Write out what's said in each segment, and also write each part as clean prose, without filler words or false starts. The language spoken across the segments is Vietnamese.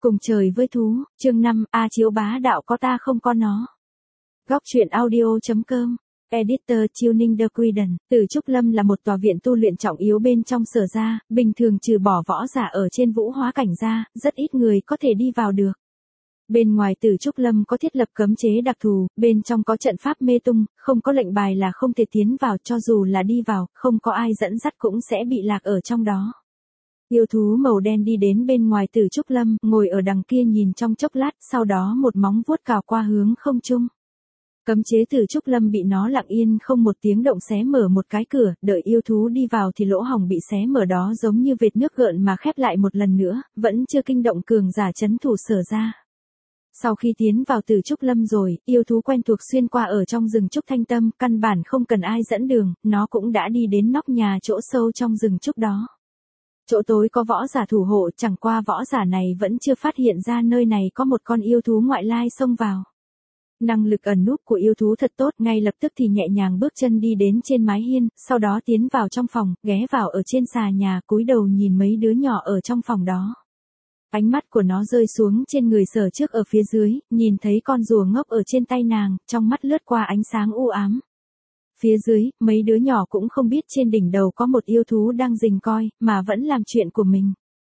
Cùng trời với thú, chương 5, A Chiếu bá đạo có ta không có nó. Góc truyện audio.com, Editor Tuning The Queden, Từ Trúc Lâm là một tòa viện tu luyện trọng yếu bên trong Sở gia, bình thường trừ bỏ võ giả ở trên vũ hóa cảnh ra, rất ít người có thể đi vào được. Bên ngoài Từ Trúc Lâm có thiết lập cấm chế đặc thù, bên trong có trận pháp mê tung, không có lệnh bài là không thể tiến vào, cho dù là đi vào, không có ai dẫn dắt cũng sẽ bị lạc ở trong đó. Yêu thú màu đen đi đến bên ngoài Từ Trúc Lâm, ngồi ở đằng kia nhìn trong chốc lát, sau đó một móng vuốt cào qua hướng không trung. Cấm chế Từ Trúc Lâm bị nó lặng yên không một tiếng động xé mở một cái cửa, đợi yêu thú đi vào thì lỗ hổng bị xé mở đó giống như vệt nước gợn mà khép lại một lần nữa, vẫn chưa kinh động cường giả trấn thủ Sở gia. Sau khi tiến vào Từ Trúc Lâm rồi, yêu thú quen thuộc xuyên qua ở trong rừng trúc thanh tâm, căn bản không cần ai dẫn đường, nó cũng đã đi đến nóc nhà chỗ sâu trong rừng trúc đó. Chỗ tối có võ giả thủ hộ, chẳng qua võ giả này vẫn chưa phát hiện ra nơi này có một con yêu thú ngoại lai xông vào. Năng lực ẩn núp của yêu thú thật tốt, ngay lập tức thì nhẹ nhàng bước chân đi đến trên mái hiên, sau đó tiến vào trong phòng, ghé vào ở trên xà nhà, cúi đầu nhìn mấy đứa nhỏ ở trong phòng đó. Ánh mắt của nó rơi xuống trên người Sở Trước ở phía dưới, nhìn thấy con rùa ngốc ở trên tay nàng, trong mắt lướt qua ánh sáng u ám. Phía dưới, mấy đứa nhỏ cũng không biết trên đỉnh đầu có một yêu thú đang rình coi, mà vẫn làm chuyện của mình.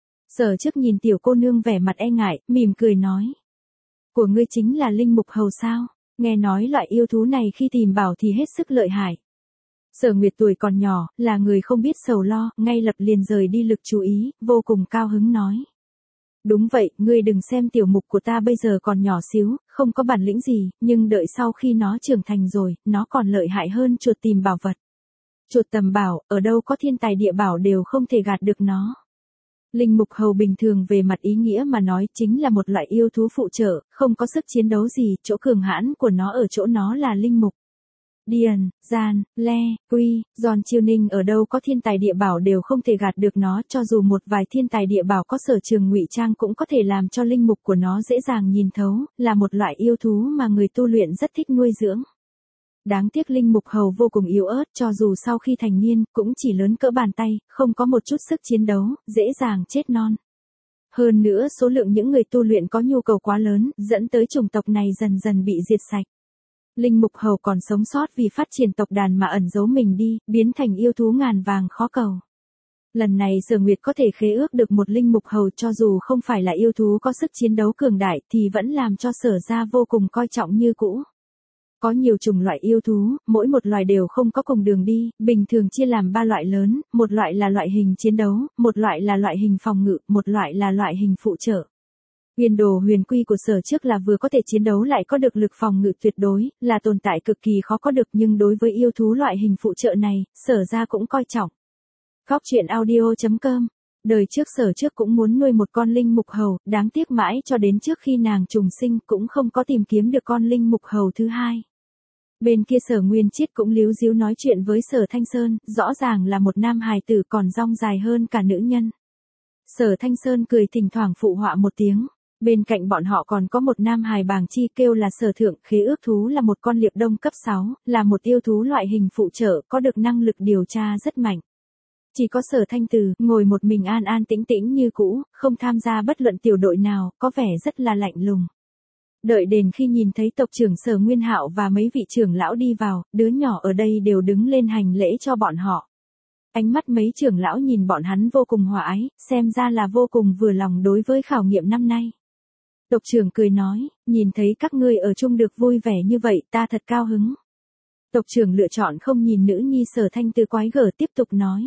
Sở Trước nhìn tiểu cô nương vẻ mặt e ngại, mỉm cười nói. Của ngươi chính là linh mục hầu sao? Nghe nói loại yêu thú này khi tìm bảo thì hết sức lợi hại. Sở Nguyệt tuổi còn nhỏ, là người không biết sầu lo, ngay lập liền rời đi lực chú ý, vô cùng cao hứng nói. Đúng vậy, ngươi đừng xem tiểu mục của ta bây giờ còn nhỏ xíu, không có bản lĩnh gì, nhưng đợi sau khi nó trưởng thành rồi, nó còn lợi hại hơn chuột tìm bảo vật. Chuột tầm bảo, ở đâu có thiên tài địa bảo đều không thể gạt được nó. Linh mục hầu bình thường về mặt ý nghĩa mà nói chính là một loại yêu thú phụ trợ, không có sức chiến đấu gì, chỗ cường hãn của nó ở chỗ nó là linh mục. Điền, Gian, Le, Quy, Giòn Chiêu Ninh ở đâu có thiên tài địa bảo đều không thể gạt được nó, cho dù một vài thiên tài địa bảo có sở trường ngụy trang cũng có thể làm cho linh mục của nó dễ dàng nhìn thấu, là một loại yêu thú mà người tu luyện rất thích nuôi dưỡng. Đáng tiếc linh mục hầu vô cùng yếu ớt, cho dù sau khi thành niên, cũng chỉ lớn cỡ bàn tay, không có một chút sức chiến đấu, dễ dàng chết non. Hơn nữa số lượng những người tu luyện có nhu cầu quá lớn, dẫn tới chủng tộc này dần dần bị diệt sạch. Linh mục hầu còn sống sót vì phát triển tộc đàn mà ẩn giấu mình đi, biến thành yêu thú ngàn vàng khó cầu. Lần này Sở Nguyệt có thể khế ước được một linh mục hầu, cho dù không phải là yêu thú có sức chiến đấu cường đại thì vẫn làm cho Sở gia vô cùng coi trọng như cũ. Có nhiều chủng loại yêu thú, mỗi một loài đều không có cùng đường đi, bình thường chia làm 3 loại lớn, một loại là loại hình chiến đấu, một loại là loại hình phòng ngự, một loại là loại hình phụ trợ. Huyền đồ huyền quy của Sở Trước là vừa có thể chiến đấu lại có được lực phòng ngự tuyệt đối, là tồn tại cực kỳ khó có được, nhưng đối với yêu thú loại hình phụ trợ này, Sở gia cũng coi trọng. Góc truyện audio.com. Đời trước Sở Trước cũng muốn nuôi một con linh mục hầu, đáng tiếc mãi cho đến trước khi nàng trùng sinh cũng không có tìm kiếm được con linh mục hầu thứ hai. Bên kia Sở Nguyên Chiết cũng líu díu nói chuyện với Sở Thanh Sơn, rõ ràng là một nam hài tử còn dong dài hơn cả nữ nhân. Sở Thanh Sơn cười thỉnh thoảng phụ họa một tiếng. Bên cạnh bọn họ còn có một nam hài bàng chi kêu là Sở Thượng, khế ước thú là một con liệp đông cấp 6, là một yêu thú loại hình phụ trợ, có được năng lực điều tra rất mạnh. Chỉ có Sở Thanh Từ, ngồi một mình an an tĩnh tĩnh như cũ, không tham gia bất luận tiểu đội nào, có vẻ rất là lạnh lùng. Đợi đến khi nhìn thấy tộc trưởng Sở Nguyên Hạo và mấy vị trưởng lão đi vào, đứa nhỏ ở đây đều đứng lên hành lễ cho bọn họ. Ánh mắt mấy trưởng lão nhìn bọn hắn vô cùng hòa ái, xem ra là vô cùng vừa lòng đối với khảo nghiệm năm nay. Tộc trưởng cười nói, nhìn thấy các ngươi ở chung được vui vẻ như vậy, ta thật cao hứng. Tộc trưởng lựa chọn không nhìn nữ nhi Sở Thanh Từ quái gở, tiếp tục nói.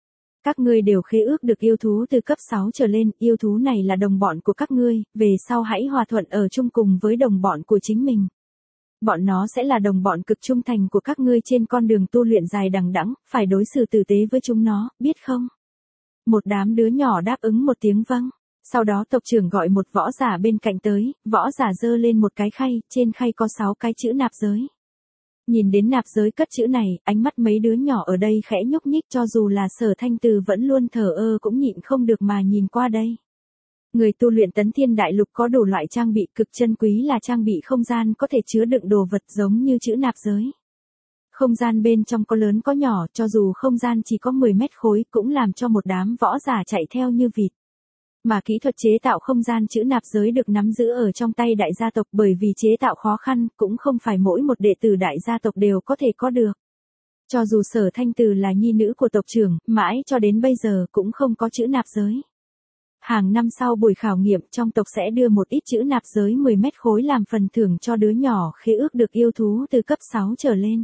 Các ngươi đều khế ước được yêu thú từ cấp 6 trở lên, yêu thú này là đồng bọn của các ngươi, về sau hãy hòa thuận ở chung cùng với đồng bọn của chính mình. Bọn nó sẽ là đồng bọn cực trung thành của các ngươi trên con đường tu luyện dài đằng đẵng, phải đối xử tử tế với chúng nó, biết không? Một đám đứa nhỏ đáp ứng một tiếng vâng. Sau đó tộc trưởng gọi một võ giả bên cạnh tới, võ giả giơ lên một cái khay, trên khay có 6 cái chữ nạp giới. Nhìn đến nạp giới cất chữ này, ánh mắt mấy đứa nhỏ ở đây khẽ nhúc nhích, cho dù là Sở Thanh Từ vẫn luôn thờ ơ cũng nhịn không được mà nhìn qua đây. Người tu luyện Tấn Thiên Đại Lục có đủ loại trang bị cực chân quý là trang bị không gian có thể chứa đựng đồ vật giống như chữ nạp giới. Không gian bên trong có lớn có nhỏ, cho dù không gian chỉ có 10 mét khối cũng làm cho một đám võ giả chạy theo như vịt. Mà kỹ thuật chế tạo không gian chữ nạp giới được nắm giữ ở trong tay đại gia tộc, bởi vì chế tạo khó khăn, cũng không phải mỗi một đệ tử đại gia tộc đều có thể có được. Cho dù Sở Thanh Từ là nhi nữ của tộc trưởng, mãi cho đến bây giờ cũng không có chữ nạp giới. Hàng năm sau buổi khảo nghiệm, trong tộc sẽ đưa một ít chữ nạp giới 10 mét khối làm phần thưởng cho đứa nhỏ khế ước được yêu thú từ cấp 6 trở lên.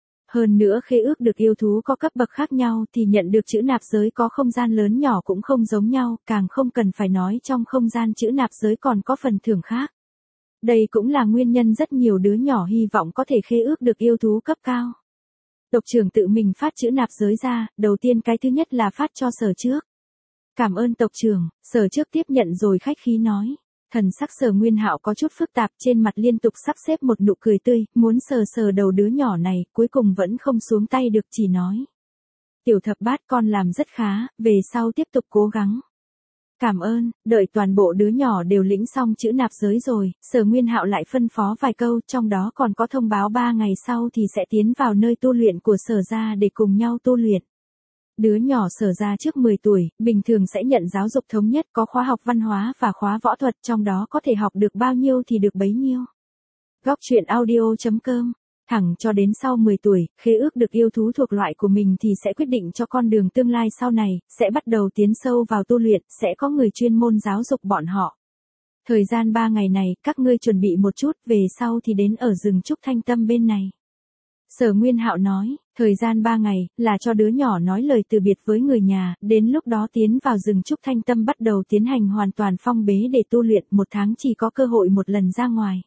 Hơn nữa khế ước được yêu thú có cấp bậc khác nhau thì nhận được chữ nạp giới có không gian lớn nhỏ cũng không giống nhau, càng không cần phải nói trong không gian chữ nạp giới còn có phần thưởng khác. Đây cũng là nguyên nhân rất nhiều đứa nhỏ hy vọng có thể khế ước được yêu thú cấp cao. Tộc trưởng tự mình phát chữ nạp giới ra, đầu tiên cái thứ nhất là phát cho Sở Trước. Cảm ơn tộc trưởng. Sở Trước tiếp nhận rồi khách khí nói. Thần sắc Sở Nguyên Hạo có chút phức tạp, trên mặt liên tục sắp xếp một nụ cười tươi, muốn sờ sờ đầu đứa nhỏ này, cuối cùng vẫn không xuống tay được, chỉ nói. Tiểu Thập Bát, con làm rất khá, về sau tiếp tục cố gắng. Cảm ơn. Đợi toàn bộ đứa nhỏ đều lĩnh xong chữ nạp giới rồi, Sở Nguyên Hạo lại phân phó vài câu, trong đó còn có thông báo 3 ngày sau thì sẽ tiến vào nơi tu luyện của Sở gia để cùng nhau tu luyện. Đứa nhỏ Sở gia trước 10 tuổi, bình thường sẽ nhận giáo dục thống nhất, có khóa học văn hóa và khóa võ thuật, trong đó có thể học được bao nhiêu thì được bấy nhiêu. Góc truyện audio.com. Thẳng cho đến sau 10 tuổi, khế ước được yêu thú thuộc loại của mình thì sẽ quyết định cho con đường tương lai sau này, sẽ bắt đầu tiến sâu vào tu luyện, sẽ có người chuyên môn giáo dục bọn họ. Thời gian 3 ngày này, các ngươi chuẩn bị một chút, về sau thì đến ở rừng Trúc Thanh Tâm bên này. Sở Nguyên Hạo nói, thời gian 3 ngày, là cho đứa nhỏ nói lời từ biệt với người nhà, đến lúc đó tiến vào rừng Trúc Thanh Tâm bắt đầu tiến hành hoàn toàn phong bế để tu luyện, 1 tháng chỉ có cơ hội một lần ra ngoài.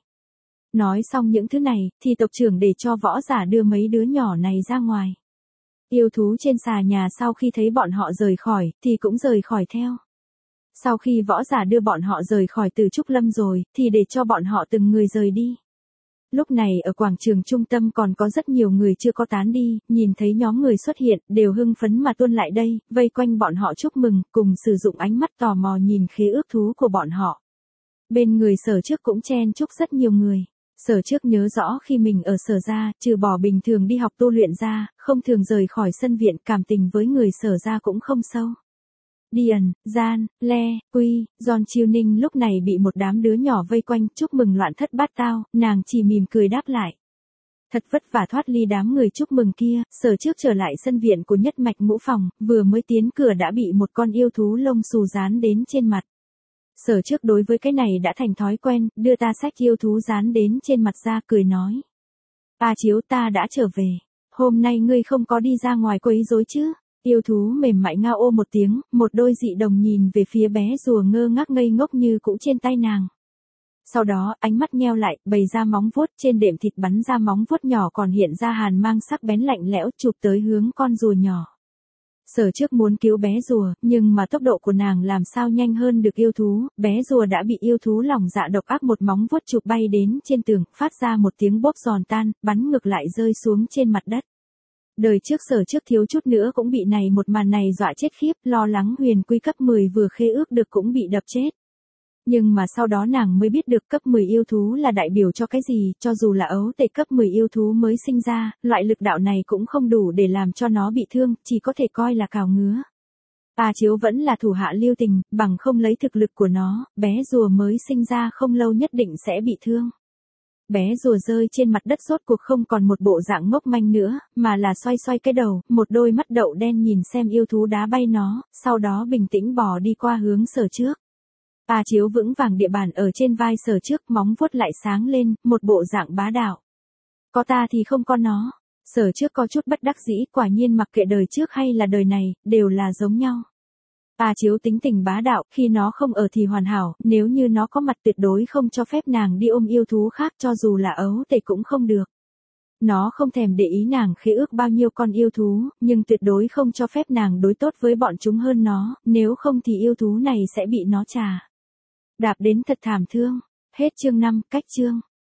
Nói xong những thứ này, thì tộc trưởng để cho võ giả đưa mấy đứa nhỏ này ra ngoài. Yêu thú trên xà nhà sau khi thấy bọn họ rời khỏi, thì cũng rời khỏi theo. Sau khi võ giả đưa bọn họ rời khỏi Từ Trúc Lâm rồi, thì để cho bọn họ từng người rời đi. Lúc này ở quảng trường trung tâm còn có rất nhiều người chưa có tán đi, nhìn thấy nhóm người xuất hiện, đều hưng phấn mà tuôn lại đây, vây quanh bọn họ chúc mừng, cùng sử dụng ánh mắt tò mò nhìn khế ước thú của bọn họ. Bên người Sở Trước cũng chen chúc rất nhiều người. Sở Trước nhớ rõ khi mình ở Sở gia, trừ bỏ bình thường đi học tu luyện ra, không thường rời khỏi sân viện, cảm tình với người Sở gia cũng không sâu. Điền, Gian, Le, Quy, Giòn Chiêu Ninh lúc này bị một đám đứa nhỏ vây quanh, chúc mừng loạn thất bát tao, nàng chỉ mỉm cười đáp lại. Thật vất vả thoát ly đám người chúc mừng kia, Sở Trước trở lại sân viện của Nhất Mạch Ngũ Phòng, vừa mới tiến cửa đã bị một con yêu thú lông xù dán đến trên mặt. Sở Trước đối với cái này đã thành thói quen, đưa ta xách yêu thú dán đến trên mặt ra, cười nói. A Chiếu, ta đã trở về. Hôm nay ngươi không có đi ra ngoài quấy rối chứ? Yêu thú mềm mại ngao ô một tiếng, một đôi dị đồng nhìn về phía bé rùa ngơ ngác ngây ngốc như cũ trên tay nàng. Sau đó, ánh mắt nheo lại, bày ra móng vuốt, trên đệm thịt bắn ra móng vuốt nhỏ còn hiện ra hàn mang sắc bén lạnh lẽo, chụp tới hướng con rùa nhỏ. Sở Trước muốn cứu bé rùa, nhưng mà tốc độ của nàng làm sao nhanh hơn được yêu thú, bé rùa đã bị yêu thú lòng dạ độc ác một móng vuốt chụp bay đến trên tường, phát ra một tiếng bốp giòn tan, bắn ngược lại rơi xuống trên mặt đất. Đời trước Sở Trước thiếu chút nữa cũng bị này một màn này dọa chết khiếp, lo lắng huyền quy cấp 10 vừa khế ước được cũng bị đập chết. Nhưng mà sau đó nàng mới biết được cấp 10 yêu thú là đại biểu cho cái gì, cho dù là ấu tể cấp 10 yêu thú mới sinh ra, loại lực đạo này cũng không đủ để làm cho nó bị thương, chỉ có thể coi là cào ngứa. A Chiếu vẫn là thủ hạ lưu tình, bằng không lấy thực lực của nó, bé rùa mới sinh ra không lâu nhất định sẽ bị thương. Bé rùa rơi trên mặt đất rốt cuộc không còn một bộ dạng ngốc manh nữa, mà là xoay xoay cái đầu, một đôi mắt đậu đen nhìn xem yêu thú đá bay nó, sau đó bình tĩnh bò đi qua hướng Sở Trước. A Chiếu vững vàng địa bàn ở trên vai Sở Trước, móng vuốt lại sáng lên, một bộ dạng bá đạo. Có ta thì không có nó. Sở Trước có chút bất đắc dĩ, quả nhiên mặc kệ đời trước hay là đời này, đều là giống nhau. A Chiếu tính tình bá đạo, khi nó không ở thì hoàn hảo, nếu như nó có mặt tuyệt đối không cho phép nàng đi ôm yêu thú khác, cho dù là ấu tể cũng không được. Nó không thèm để ý nàng khế ước bao nhiêu con yêu thú, nhưng tuyệt đối không cho phép nàng đối tốt với bọn chúng hơn nó, nếu không thì yêu thú này sẽ bị nó trà đạp đến thật thảm thương. Hết chương 5, cách chương.